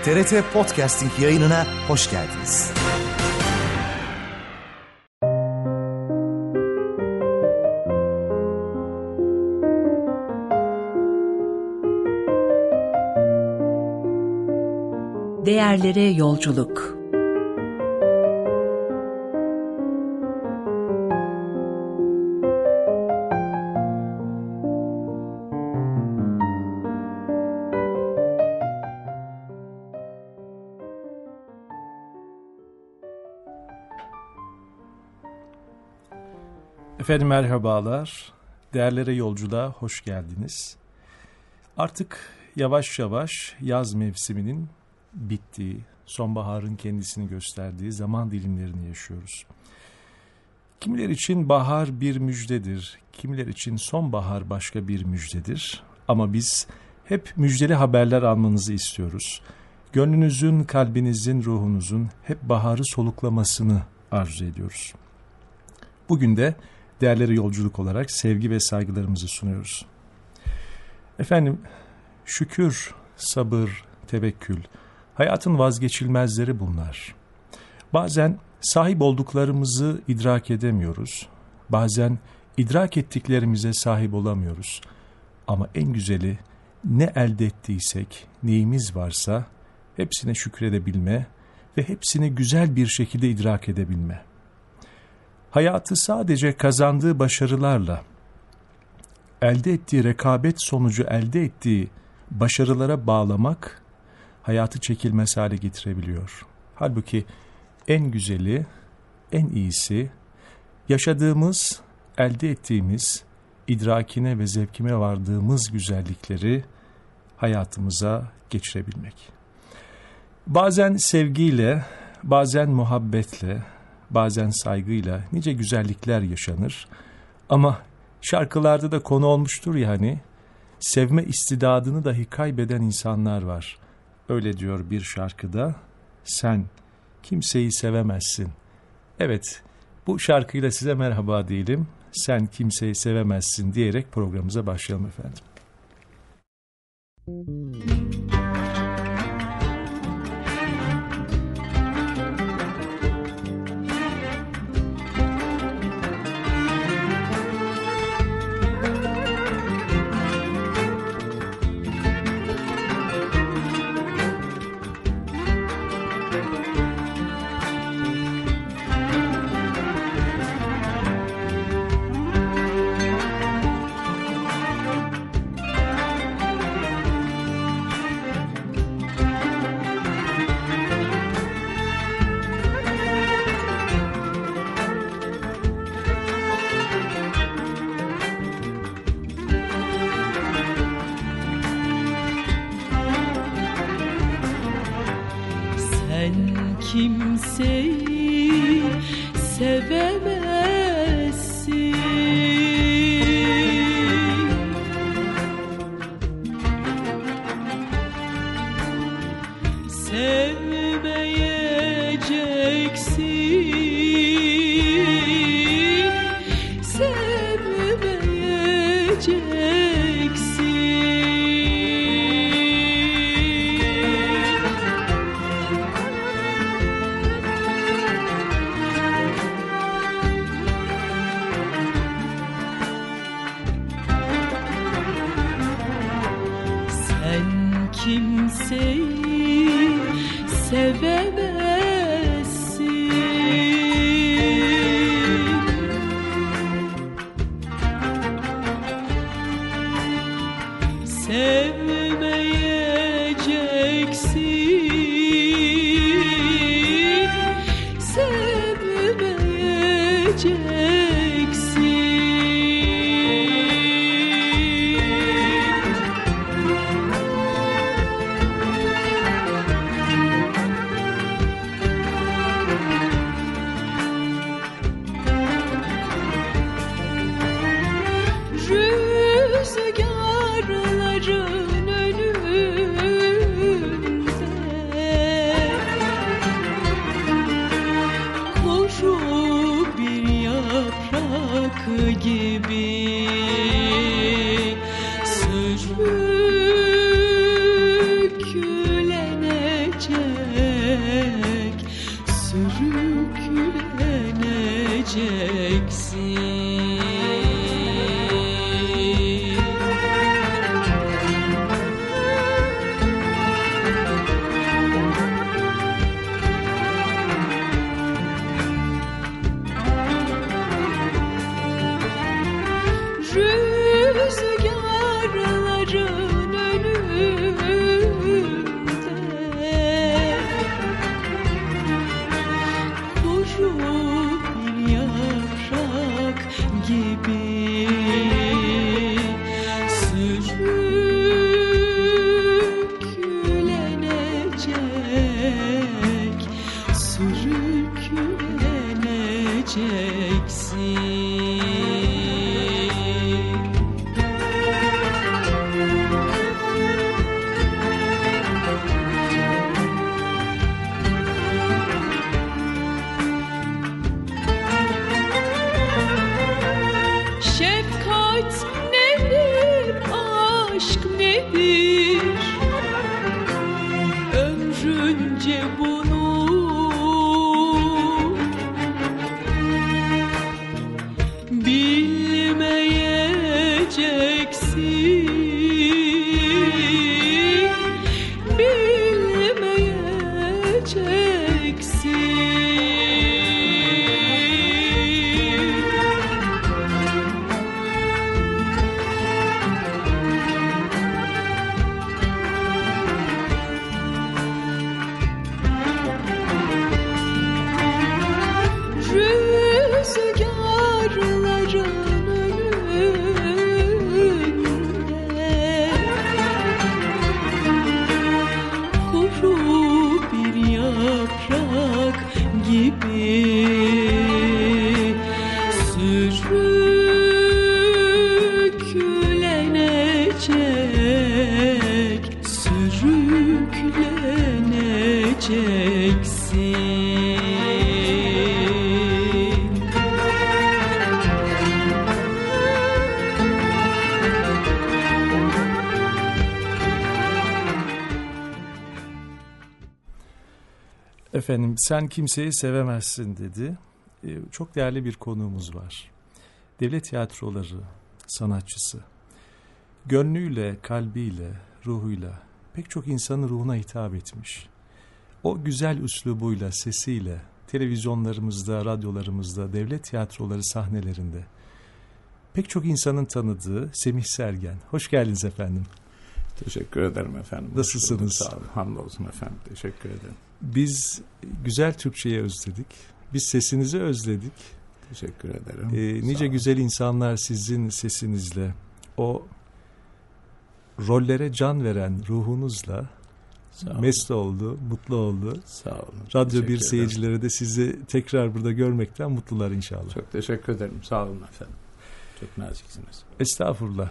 TRT Podcasting yayınına hoş geldiniz. Değerlere yolculuk. Efendim merhabalar, değerlere yolculuğa hoş geldiniz. Artık yavaş yavaş yaz mevsiminin bittiği, sonbaharın kendisini gösterdiği zaman dilimlerini yaşıyoruz. Kimiler için bahar bir müjdedir, kimiler için sonbahar başka bir müjdedir. Ama biz hep müjdeli haberler almanızı istiyoruz. Gönlünüzün, kalbinizin, ruhunuzun hep baharı soluklamasını arzu ediyoruz. Bugün de değerlere yolculuk olarak sevgi ve saygılarımızı sunuyoruz. Efendim, şükür, sabır, tevekkül, hayatın vazgeçilmezleri bunlar. Bazen sahip olduklarımızı idrak edemiyoruz. Bazen idrak ettiklerimize sahip olamıyoruz. Ama en güzeli ne elde ettiysek, neyimiz varsa hepsine şükredebilme ve hepsini güzel bir şekilde idrak edebilme. Hayatı sadece kazandığı başarılarla, elde ettiği rekabet sonucu elde ettiği başarılara bağlamak, hayatı çekilmez hale getirebiliyor. Halbuki en güzeli, en iyisi, yaşadığımız, elde ettiğimiz, idrakine ve zevkine vardığımız güzellikleri hayatımıza geçirebilmek. Bazen sevgiyle, bazen muhabbetle, bazen saygıyla nice güzellikler yaşanır. Ama şarkılarda da konu olmuştur ya hani, sevme istidadını dahi kaybeden insanlar var. Öyle diyor bir şarkıda, sen kimseyi sevemezsin. Evet, bu şarkıyla size merhaba diyelim. Sen kimseyi sevemezsin diyerek programımıza başlayalım efendim. Kimseyi sevemezsin, sevmeyeceksin, sevmeyeceksin. Kimseyi sevemezsin, sevmeyeceksin, sevmeyeceksin. görünce bunu bilmeyeceksin, bilmeyeceksin. Efendim, sen kimseyi sevemezsin dedi. Çok değerli bir konuğumuz var. Devlet tiyatroları sanatçısı. Gönlüyle, kalbiyle, ruhuyla pek çok insanın ruhuna hitap etmiş. O güzel üslubuyla, sesiyle, televizyonlarımızda, radyolarımızda, devlet tiyatroları sahnelerinde pek çok insanın tanıdığı Semih Sergen. Hoş geldiniz efendim. Teşekkür ederim efendim. Nasılsınız? Sağ olun. Hamdolsun efendim. Teşekkür ederim. Biz güzel Türkçeyi özledik. Biz sesinizi özledik. Teşekkür ederim. Nice güzel insanlar sizin sesinizle, o rollere can veren ruhunuzla mest oldu, mutlu oldu. Sağ olun. Radyo 1 seyircileri de sizi tekrar burada görmekten mutlular inşallah. Çok teşekkür ederim. Sağ olun efendim. Çok naziksiniz. Estağfurullah.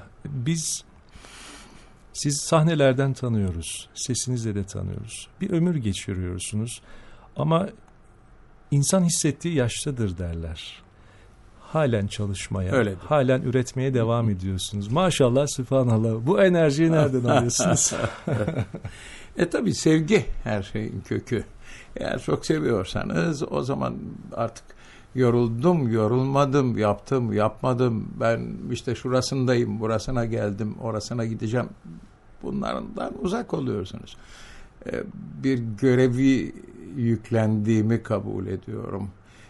Siz sahnelerden tanıyoruz, sesinizle de tanıyoruz. Bir ömür geçiriyorsunuz ama insan hissettiği yaştadır derler. Halen çalışmaya, öyledir, halen üretmeye devam ediyorsunuz. Maşallah, sübhanallah. Bu enerjiyi nereden alıyorsunuz? Tabii sevgi her şeyin kökü. Eğer çok seviyorsanız o zaman artık yoruldum, yorulmadım, yaptım, yapmadım, ben işte şurasındayım, burasına geldim, orasına gideceğim. Bunlardan uzak oluyorsunuz. Bir görevi yüklendiğimi kabul ediyorum.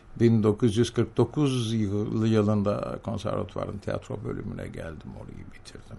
1949 yılında konservatuvarın tiyatro bölümüne geldim, orayı bitirdim.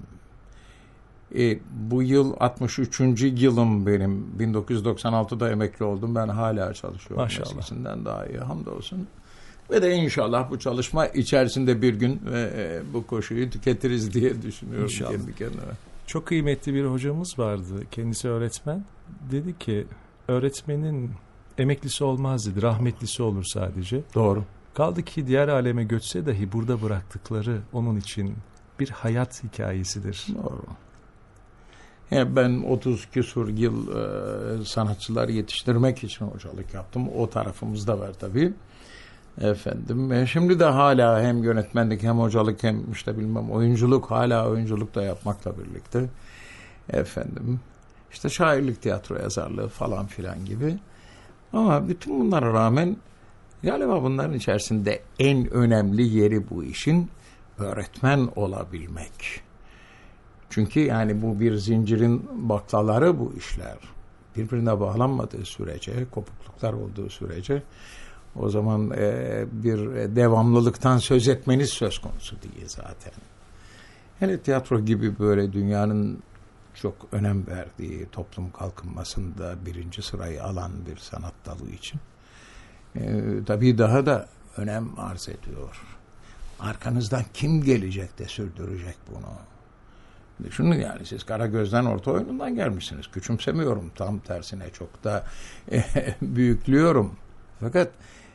Bu yıl 63. yılım benim. 1996'da emekli oldum. Ben hala çalışıyorum. Maşallah. Eskisinden daha iyi, hamdolsun. Ve de inşallah bu çalışma içerisinde bir gün bu koşuyu tüketiriz diye düşünüyorum. İnşallah. Kendi kendime. Çok kıymetli bir hocamız vardı. Kendisi öğretmen. Dedi ki öğretmenin emeklisi olmaz dedi. Rahmetlisi olur sadece. Doğru. Kaldı ki diğer aleme göçse dahi burada bıraktıkları onun için bir hayat hikayesidir. Doğru. Yani ben 30 küsur yıl sanatçılar yetiştirmek için hocalık yaptım. O tarafımız da var tabii. Efendim, şimdi de hala hem yönetmenlik hem hocalık hem işte bilmem oyunculuk, hala oyunculuk da yapmakla birlikte. Efendim, işte şairlik, tiyatro yazarlığı falan filan gibi. Ama bütün bunlara rağmen galiba bunların içerisinde en önemli yeri bu işin öğretmen olabilmek. Çünkü yani bu bir zincirin baklaları bu işler. Birbirine bağlanmadığı sürece, kopukluklar olduğu sürece o zaman bir devamlılıktan söz etmeniz söz konusu değil zaten. Hele tiyatro gibi böyle dünyanın çok önem verdiği, toplum kalkınmasında birinci sırayı alan bir sanat dalı için tabii daha da önem arz ediyor. Arkanızdan kim gelecek de sürdürecek bunu? Düşünün yani, siz Karagöz'den orta oyunundan gelmişsiniz. Küçümsemiyorum, tam tersine çok da büyüklüyorum. Fakat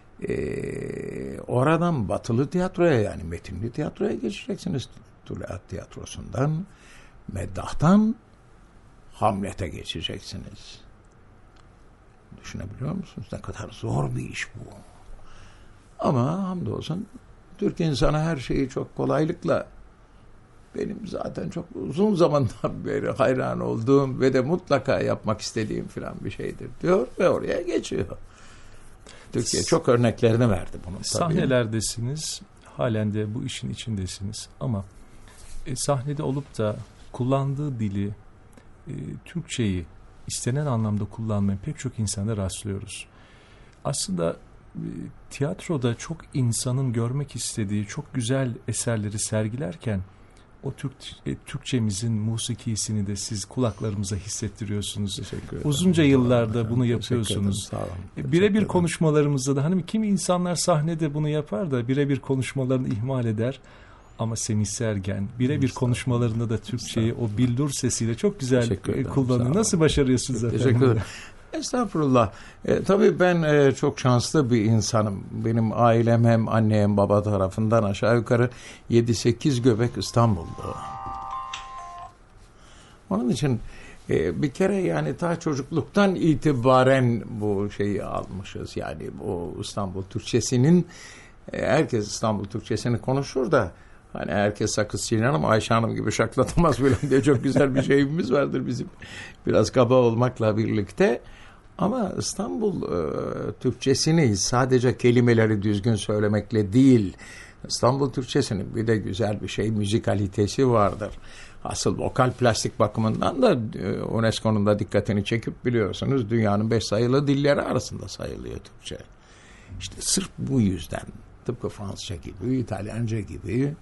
oradan batılı tiyatroya, yani metinli tiyatroya geçeceksiniz. Tuluat tiyatrosundan, Meddah'tan Hamlet'e geçeceksiniz. Düşünebiliyor musunuz? Ne kadar zor bir iş bu. Ama hamdolsun Türk insanı her şeyi çok kolaylıkla benim zaten çok uzun zamandan beri hayran olduğum ve de mutlaka yapmak istediğim falan bir şeydir diyor ve oraya geçiyor. Türkiye çok örneklerini verdi bunun. Tabii. Sahnelerdesiniz, halen de bu işin içindesiniz ama sahnede olup da kullandığı dili, Türkçeyi istenen anlamda kullanmayan pek çok insana rastlıyoruz. Aslında tiyatroda çok insanın görmek istediği çok güzel eserleri sergilerken o Türkçemizin musikisini de siz kulaklarımıza hissettiriyorsunuz. Uzunca yıllarda bunu yapıyorsunuz. Birebir konuşmalarımızda da hani kimi insanlar sahnede bunu yapar da birebir konuşmalarını ihmal eder. Ama Semih Sergen birebir konuşmalarında da Türkçeyi o bildur sesiyle çok güzel kullanıyor. Nasıl başarıyorsunuz efendim? Teşekkür ederim. Estağfurullah. Tabii ben çok şanslı bir insanım. Benim ailem hem anne hem baba tarafından aşağı yukarı 7-8 göbek İstanbul'da. Onun için bir kere yani ta çocukluktan itibaren bu şeyi almışız. Yani bu İstanbul Türkçesinin herkes İstanbul Türkçesini konuşur da hani herkes Sakız Çiğnen ama Ayşe Hanım gibi şaklatamaz falan diye çok güzel bir şeyimiz vardır bizim. Biraz kaba olmakla birlikte. Ama İstanbul Türkçesini sadece kelimeleri düzgün söylemekle değil, İstanbul Türkçesinin bir de güzel bir şey, müzikalitesi vardır. Asıl vokal plastik bakımından da UNESCO'nun da dikkatini çekip biliyorsunuz dünyanın 5 sayılı dilleri arasında sayılıyor Türkçe. İşte sırf bu yüzden tıpkı Fransızca gibi, İtalyanca gibi,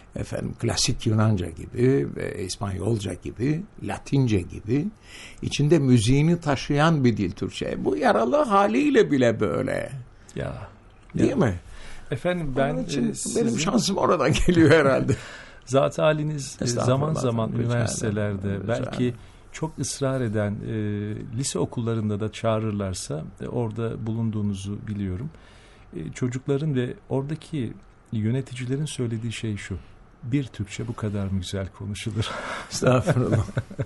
klasik Yunanca gibi ve İspanyolca gibi, Latince gibi içinde müziğini taşıyan bir dil Türkçe. Bu yaralı haliyle bile böyle. Değil mi? Efendim ben benim şansım oradan geliyor herhalde. Zat haliniz zaman zaman üniversitelerde belki çok ısrar eden lise okullarında da çağırırlarsa orada bulunduğunuzu biliyorum. Çocukların ve oradaki yöneticilerin söylediği şey şu: bir Türkçe bu kadar mı güzel konuşulur? Estağfurullah.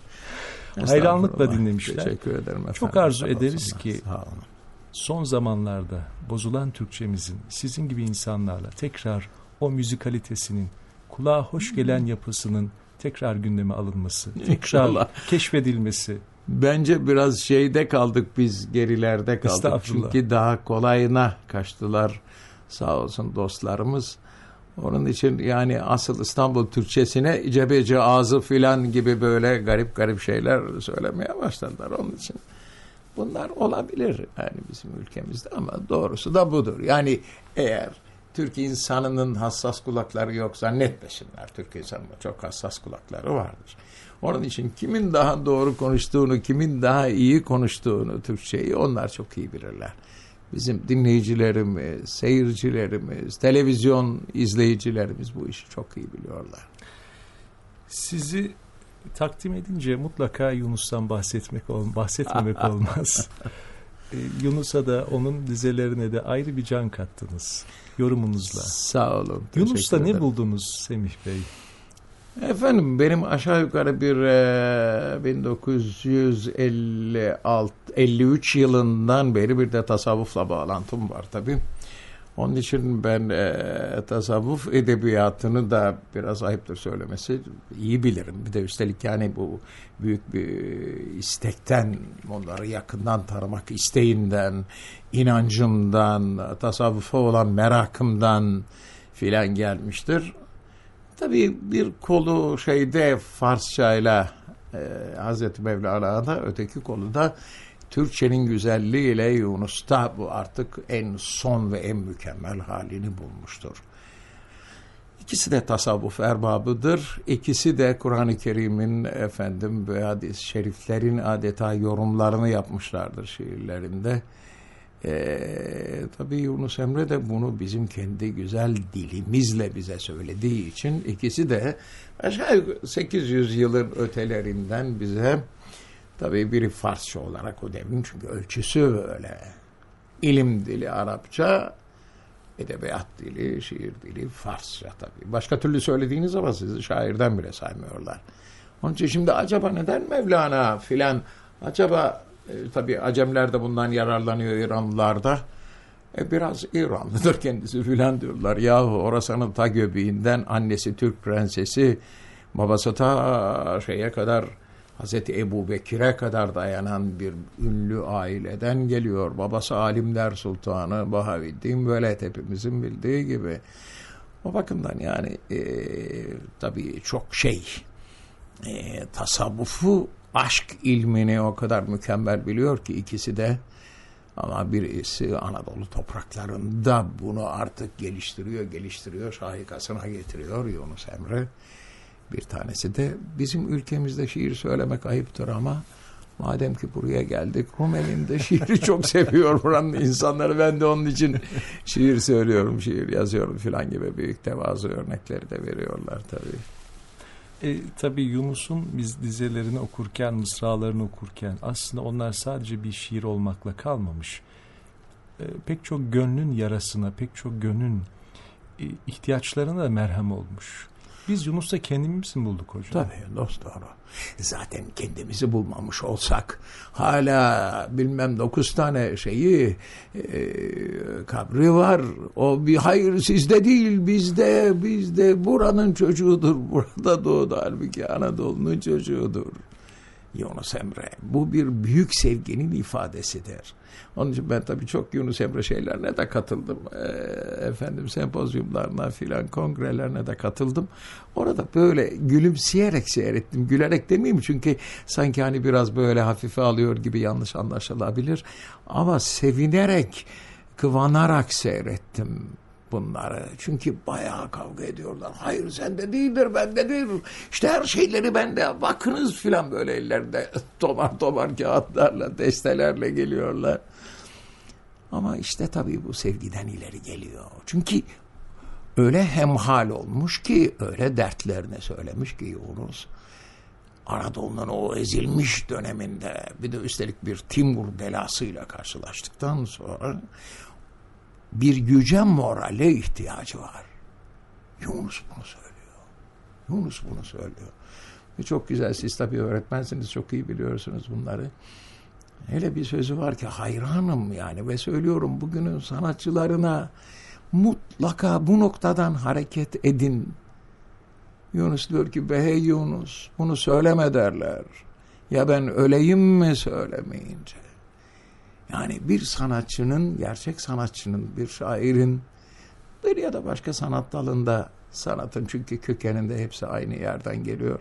Hayranlıkla dinlemişler. Teşekkür ederim efendim. Çok arzu ederiz ki son zamanlarda bozulan Türkçemizin sizin gibi insanlarla tekrar o müzikalitesinin, kulağa hoş gelen yapısının tekrar gündeme alınması, tekrar keşfedilmesi. Bence biraz şeyde kaldık biz, gerilerde kaldık. Çünkü daha kolayına kaçtılar sağ olsun dostlarımız. Onun için yani asıl İstanbul Türkçesine cebeci ağzı filan gibi böyle garip garip şeyler söylemeye başladılar. Onun için bunlar olabilir yani bizim ülkemizde ama doğrusu da budur. Yani eğer Türk insanının hassas kulakları yok zannetmesinler. Türk insanının çok hassas kulakları vardır. Onun için kimin daha doğru konuştuğunu, kimin daha iyi konuştuğunu Türkçeyi onlar çok iyi bilirler. Bizim dinleyicilerimiz, seyircilerimiz, televizyon izleyicilerimiz bu işi çok iyi biliyorlar. Sizi takdim edince mutlaka Yunus'tan bahsetmemek olmaz. Yunus'a da onun dizelerine de ayrı bir can kattınız yorumunuzla. Sağ olun. Yunus'ta ne buldunuz Semih Bey? Efendim benim aşağı yukarı bir 1953 yılından beri bir de tasavvufla bağlantım var tabii. Onun için ben tasavvuf edebiyatını da biraz ayıptır söylemesi iyi bilirim. Bir de üstelik yani bu büyük bir istekten, onları yakından tanımak isteğinden, inancımdan, tasavvufa olan merakımdan filan gelmiştir. Tabii bir kolu şeyde Farsçayla Hazreti Mevlana'da, öteki kolu da Türkçenin güzelliğiyle Yunus'ta bu artık en son ve en mükemmel halini bulmuştur. İkisi de tasavvuf erbabıdır. İkisi de Kur'an-ı Kerim'in ve hadis-i şeriflerin adeta yorumlarını yapmışlardır şiirlerinde. Tabii Yunus Emre de bunu bizim kendi güzel dilimizle bize söylediği için ikisi de aşağı 800 yılın ötelerinden bize, tabii biri Farsça olarak o devrin çünkü ölçüsü öyle, ilim dili Arapça, edebiyat dili, şiir dili Farsça tabii. Başka türlü söylediğiniz zaman sizi şairden bile saymıyorlar. Onun için şimdi acaba neden Mevlana filan, acaba tabii Acemler de bundan yararlanıyor, İranlılar da. Biraz İranlıdır kendisi filan diyorlar. Yahu orasının ta göbeğinden annesi Türk prensesi Babası ta şeye kadar, Hazreti Ebu Bekir'e kadar dayanan bir ünlü aileden geliyor. Babası Alimler Sultanı Bahaviddin Veled, hepimizin bildiği gibi. O bakımdan yani tabii çok tasavvufu, aşk ilmini o kadar mükemmel biliyor ki ikisi de. Ama birisi Anadolu topraklarında bunu artık geliştiriyor, şahikasına getiriyor Yunus Emre. Bir tanesi de bizim ülkemizde şiir söylemek ayıptır ama madem ki buraya geldik, Rumeli'nin de şiiri çok seviyor buranın insanları. Ben de onun için şiir söylüyorum, şiir yazıyorum filan gibi büyük tevazu örnekleri de veriyorlar tabii. Tabii Yunus'un biz dizelerini okurken, mısralarını okurken aslında onlar sadece bir şiir olmakla kalmamış. Pek çok gönlün yarasına, pek çok gönlün ihtiyaçlarına da merhem olmuş. Biz Yunus'ta kendimizi mi bulduk hocam? Tabii dost doğru. Zaten kendimizi bulmamış olsak hala bilmem 9 tane kabri var. O bir hayır sizde değil bizde buranın çocuğudur. Burada doğdu, halbuki Anadolu'nun çocuğudur. Yunus Emre. Bu bir büyük sevginin ifadesidir. Onun için ben tabii çok Yunus Emre şeylerine de katıldım. Sempozyumlarına filan, kongrelerine de katıldım. Orada böyle gülümseyerek seyrettim. Gülerek demeyeyim çünkü sanki hani biraz böyle hafife alıyor gibi yanlış anlaşılabilir. Ama sevinerek, kıvanarak seyrettim bunları. Çünkü bayağı kavga ediyorlar. Hayır sende değildir, bendedir. İşte her şeyleri bende. Bakınız filan, böyle ellerinde tomar kağıtlarla, destelerle geliyorlar. Ama işte tabii bu sevgiden ileri geliyor. Çünkü öyle hemhal olmuş ki, öyle dertlerini söylemiş ki Yunus. Anadolu'nun o ezilmiş döneminde bir de üstelik bir Timur belasıyla karşılaştıktan sonra bir yüce morale ihtiyacı var. Yunus bunu söylüyor. Ve çok güzel, siz tabii öğretmensiniz, çok iyi biliyorsunuz bunları. Hele bir sözü var ki hayranım yani ve söylüyorum bugünün sanatçılarına, mutlaka bu noktadan hareket edin. Yunus diyor ki be hey Yunus, bunu söyleme derler. Ya ben öleyim mi söylemeyince? Yani bir sanatçının, gerçek sanatçının, bir şairin bir ya da başka sanat dalında, sanatın çünkü kökeninde hepsi aynı yerden geliyor.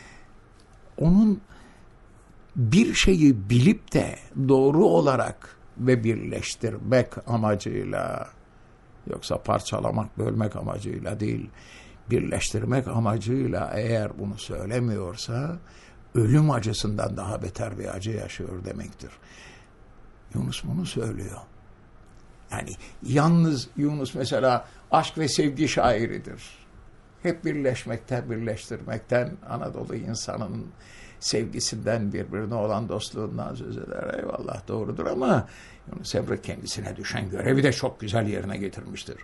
Onun bir şeyi bilip de doğru olarak ve birleştirmek amacıyla, yoksa parçalamak, bölmek amacıyla değil, birleştirmek amacıyla eğer bunu söylemiyorsa ölüm acısından daha beter bir acı yaşıyor demektir. Yunus bunu söylüyor. Yani yalnız Yunus mesela aşk ve sevgi şairidir. Hep birleştirmekten, Anadolu insanın sevgisinden, birbirine olan dostluğundan söz eder. Eyvallah, doğrudur ama Yunus Emre kendisine düşen görevi de çok güzel yerine getirmiştir.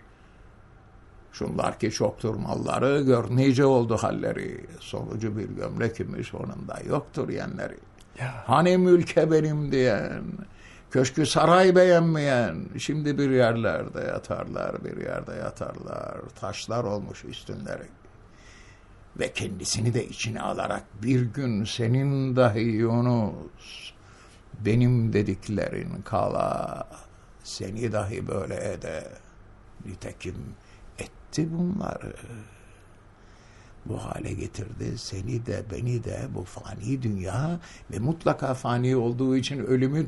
Şunlar ki çoktur malları, gör nice oldu halleri. Sonucu bir gömlek imiş, onun da yoktur yenleri. Ya. Hani mülke benim diyen, köşkü saray beğenmeyen, şimdi bir yerlerde yatarlar, taşlar olmuş üstünleri. Ve kendisini de içine alarak bir gün senin dahi Yunus, benim dediklerin kala, seni dahi böyle ede, nitekim etti bunları. Bu hale getirdi seni de beni de, bu fani dünya ve mutlaka fani olduğu için ölümü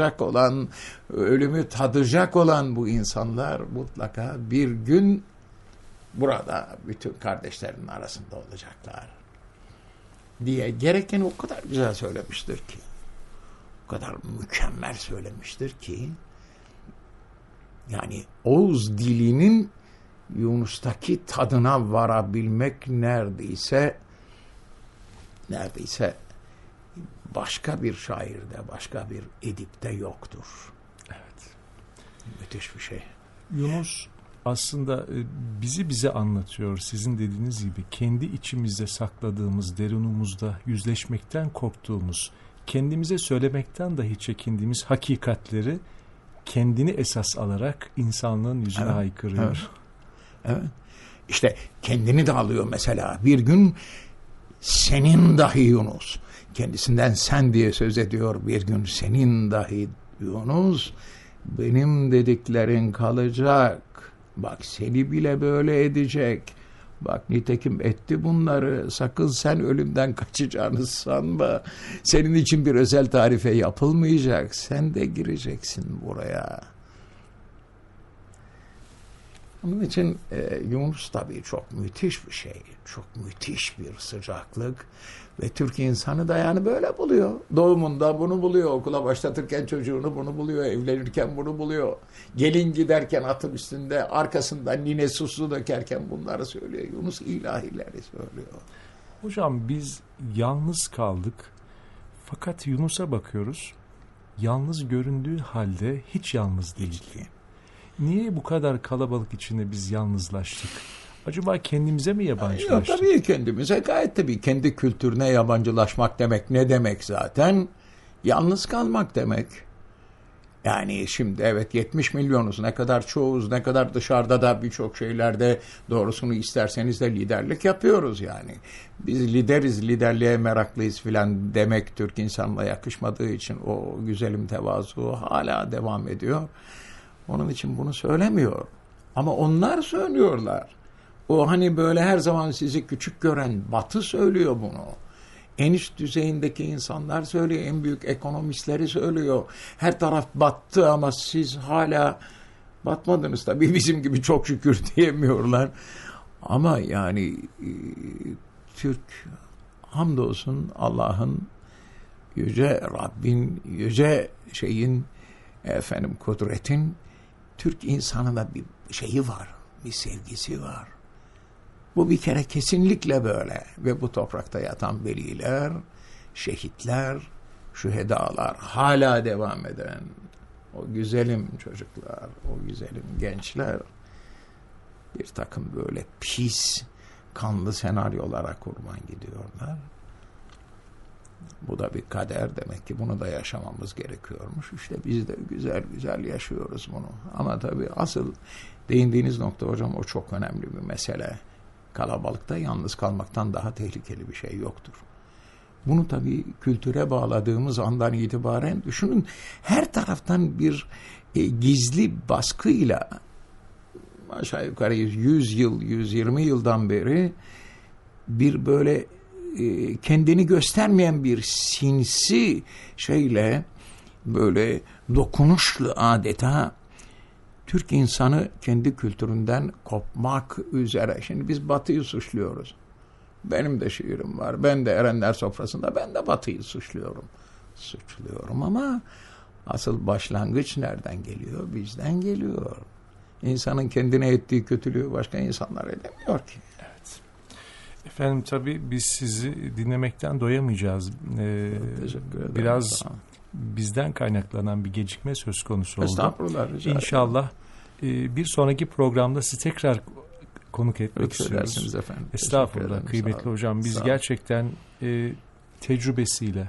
tadacak olan bu insanlar mutlaka bir gün burada bütün kardeşlerin arasında olacaklar diye gerekeni o kadar güzel söylemiştir ki, o kadar mükemmel söylemiştir ki, yani Oğuz dilinin Yunus'taki tadına varabilmek neredeyse başka bir şairde, başka bir edipte yoktur. Evet. Müthiş bir şey. Yunus aslında bize anlatıyor, sizin dediğiniz gibi kendi içimizde sakladığımız, derunumuzda yüzleşmekten korktuğumuz, kendimize söylemekten dahi çekindiğimiz hakikatleri kendini esas alarak insanlığın yüzüne haykırıyor. Evet. İşte kendini de alıyor mesela. Bir gün senin dahi Yunus, kendisinden sen diye söz ediyor, bir gün senin dahi Yunus, benim dediklerin kalacak. Bak seni bile böyle edecek. Bak nitekim etti bunları. Sakın sen ölümden kaçacağını sanma. Senin için bir özel tarife yapılmayacak. Sen de gireceksin buraya. Onun için Yunus tabii çok müthiş bir şey. Çok müthiş bir sıcaklık. Ve Türk insanı da yani böyle buluyor. Doğumunda bunu buluyor. Okula başlatırken çocuğunu bunu buluyor. Evlenirken bunu buluyor. Gelin giderken atın üstünde, arkasından ninesi su dökerken bunları söylüyor. Yunus ilahileri söylüyor. Hocam biz yalnız kaldık. Fakat Yunus'a bakıyoruz. Yalnız göründüğü halde hiç yalnız değil. Niye bu kadar kalabalık içinde biz yalnızlaştık? Acaba kendimize mi yabancılaştık? Yok, tabii kendimize, gayet tabii. Kendi kültürüne yabancılaşmak demek ne demek zaten? Yalnız kalmak demek. Yani şimdi evet 70 milyonuz, ne kadar çoğuz, ne kadar dışarıda da birçok şeylerde doğrusunu isterseniz de liderlik yapıyoruz yani. Biz lideriz, liderliğe meraklıyız filan demek Türk insanına yakışmadığı için o güzelim tevazu hala devam ediyor. Onun için bunu söylemiyor. Ama onlar söylüyorlar. O hani böyle her zaman sizi küçük gören Batı söylüyor bunu. En üst düzeyindeki insanlar söylüyor. En büyük ekonomistleri söylüyor. Her taraf battı ama siz hala batmadınız. Tabii bizim gibi çok şükür diyemiyorlar. Ama yani Türk hamdolsun Allah'ın, yüce Rabbin, yüce şeyin, kudretin Türk insanına bir şeyi var. Bir sevgisi var. Bu bir kere kesinlikle böyle. Ve bu toprakta yatan veliler, şehitler, şühedalar, hala devam eden o güzelim çocuklar, o güzelim gençler bir takım böyle pis, kanlı senaryolara kurban gidiyorlar. Bu da bir kader demek ki, bunu da yaşamamız gerekiyormuş. İşte biz de güzel güzel yaşıyoruz bunu. Ama tabii asıl değindiğiniz nokta hocam, o çok önemli bir mesele. Kalabalıkta yalnız kalmaktan daha tehlikeli bir şey yoktur. Bunu tabii kültüre bağladığımız andan itibaren düşünün, her taraftan bir gizli baskıyla aşağı yukarı 100 yıl, 120 yıldan beri bir böyle kendini göstermeyen bir sinsi şeyle, böyle dokunuşlu adeta Türk insanı kendi kültüründen kopmak üzere. Şimdi biz Batı'yı suçluyoruz. Benim de şiirim var. Ben de Erenler Sofrası'nda ben de Batı'yı suçluyorum ama asıl başlangıç nereden geliyor? Bizden geliyor. İnsanın kendine ettiği kötülüğü başka insanlar edemiyor ki. Evet. Efendim tabii biz sizi dinlemekten doyamayacağız. Teşekkür ederim. Biraz bizden kaynaklanan bir gecikme söz konusu oldu. Estağfurullah. İnşallah bir sonraki programda sizi tekrar konuk etmek istiyoruz. Efendim. Estağfurullah kıymetli hocam. Biz gerçekten tecrübesiyle,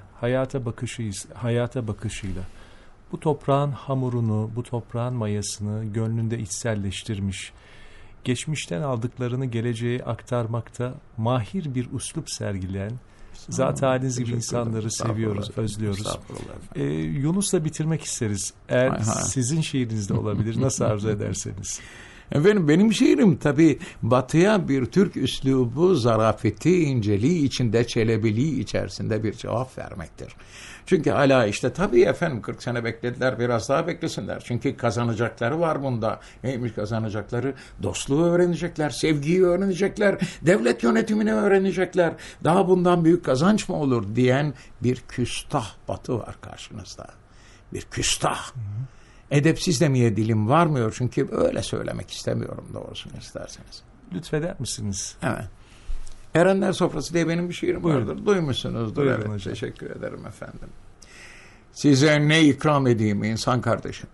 hayata bakışıyla bu toprağın hamurunu, bu toprağın mayasını gönlünde içselleştirmiş, geçmişten aldıklarını geleceğe aktarmakta mahir bir üslup sergileyen, zat haliniz gibi insanları seviyoruz, özlüyoruz. Yunus'la bitirmek isteriz. Eğer sizin şiirinizde olabilir, nasıl arzu ederseniz. Efendim benim şiirim tabii Batı'ya bir Türk üslubu, zarafeti, inceliği içinde, çelebiliği içerisinde bir cevap vermektir. Çünkü hala işte tabii efendim 40 sene beklediler, biraz daha beklesinler. Çünkü kazanacakları var bunda. Neymiş kazanacakları? Dostluğu öğrenecekler, sevgiyi öğrenecekler, devlet yönetimini öğrenecekler. Daha bundan büyük kazanç mı olur diyen bir küstah Batı var karşınızda. Bir küstah. Edepsiz demeye dilim varmıyor çünkü öyle söylemek istemiyorum doğrusunu isterseniz. Lütfeder misiniz? Evet. Erenler Sofrası diye benim bir şiirim vardır. Duymuşsunuzdur. Buyurun Evet. hocam. Teşekkür ederim efendim. Size ne ikram edeyim insan kardeşim?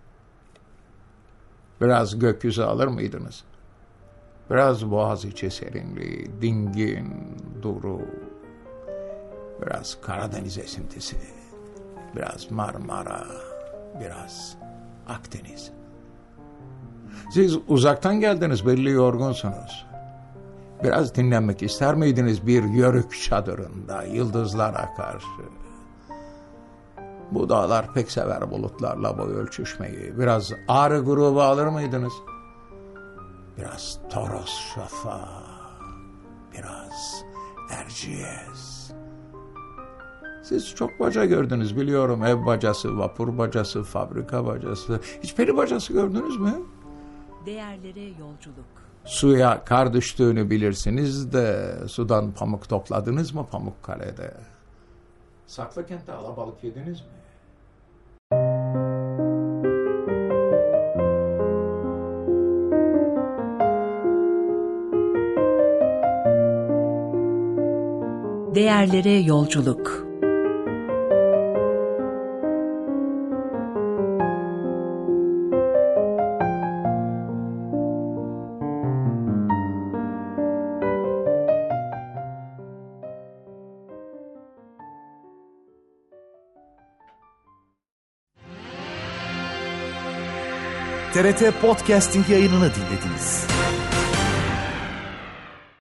Biraz gökyüzü alır mıydınız? Biraz Boğaziçi serinliği, dingin, duru, biraz Karadeniz esintisi, biraz Marmara, biraz Akdeniz. Siz uzaktan geldiniz, belli yorgunsunuz. Biraz dinlenmek ister miydiniz bir yörük çadırında yıldızlara karşı? Bu dağlar pek sever bulutlarla boy ölçüşmeyi. Biraz Ağrı grubu alır mıydınız? Biraz Toros Şafa, biraz Erciyes. Siz çok baca gördünüz biliyorum. Ev bacası, vapur bacası, fabrika bacası. Hiç peri bacası gördünüz mü? Değerlere yolculuk. Suya kar düştüğünü bilirsiniz de sudan pamuk topladınız mı Pamukkale'de? Saklıkent'te alabalık yediniz mi? Değerlere yolculuk. TRT Podcasting yayınını dinlediniz.